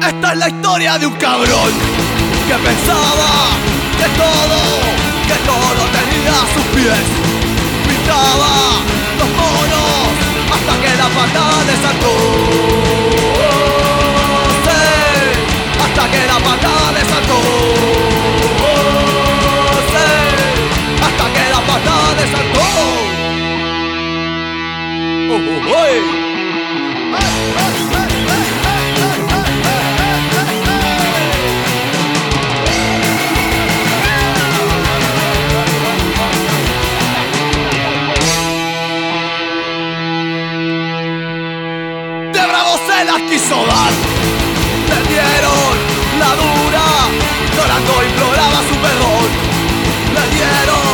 Esta es la historia de un cabrón que pensaba que todo tenía a sus pies. Pintaba los monos hasta que la pata le saltó. Sí, hasta que la pata le saltó. Sí, hasta que la pata le saltó. De bravo se las quiso dar, le dieron la dura, llorando imploraba su perdón. Le dieron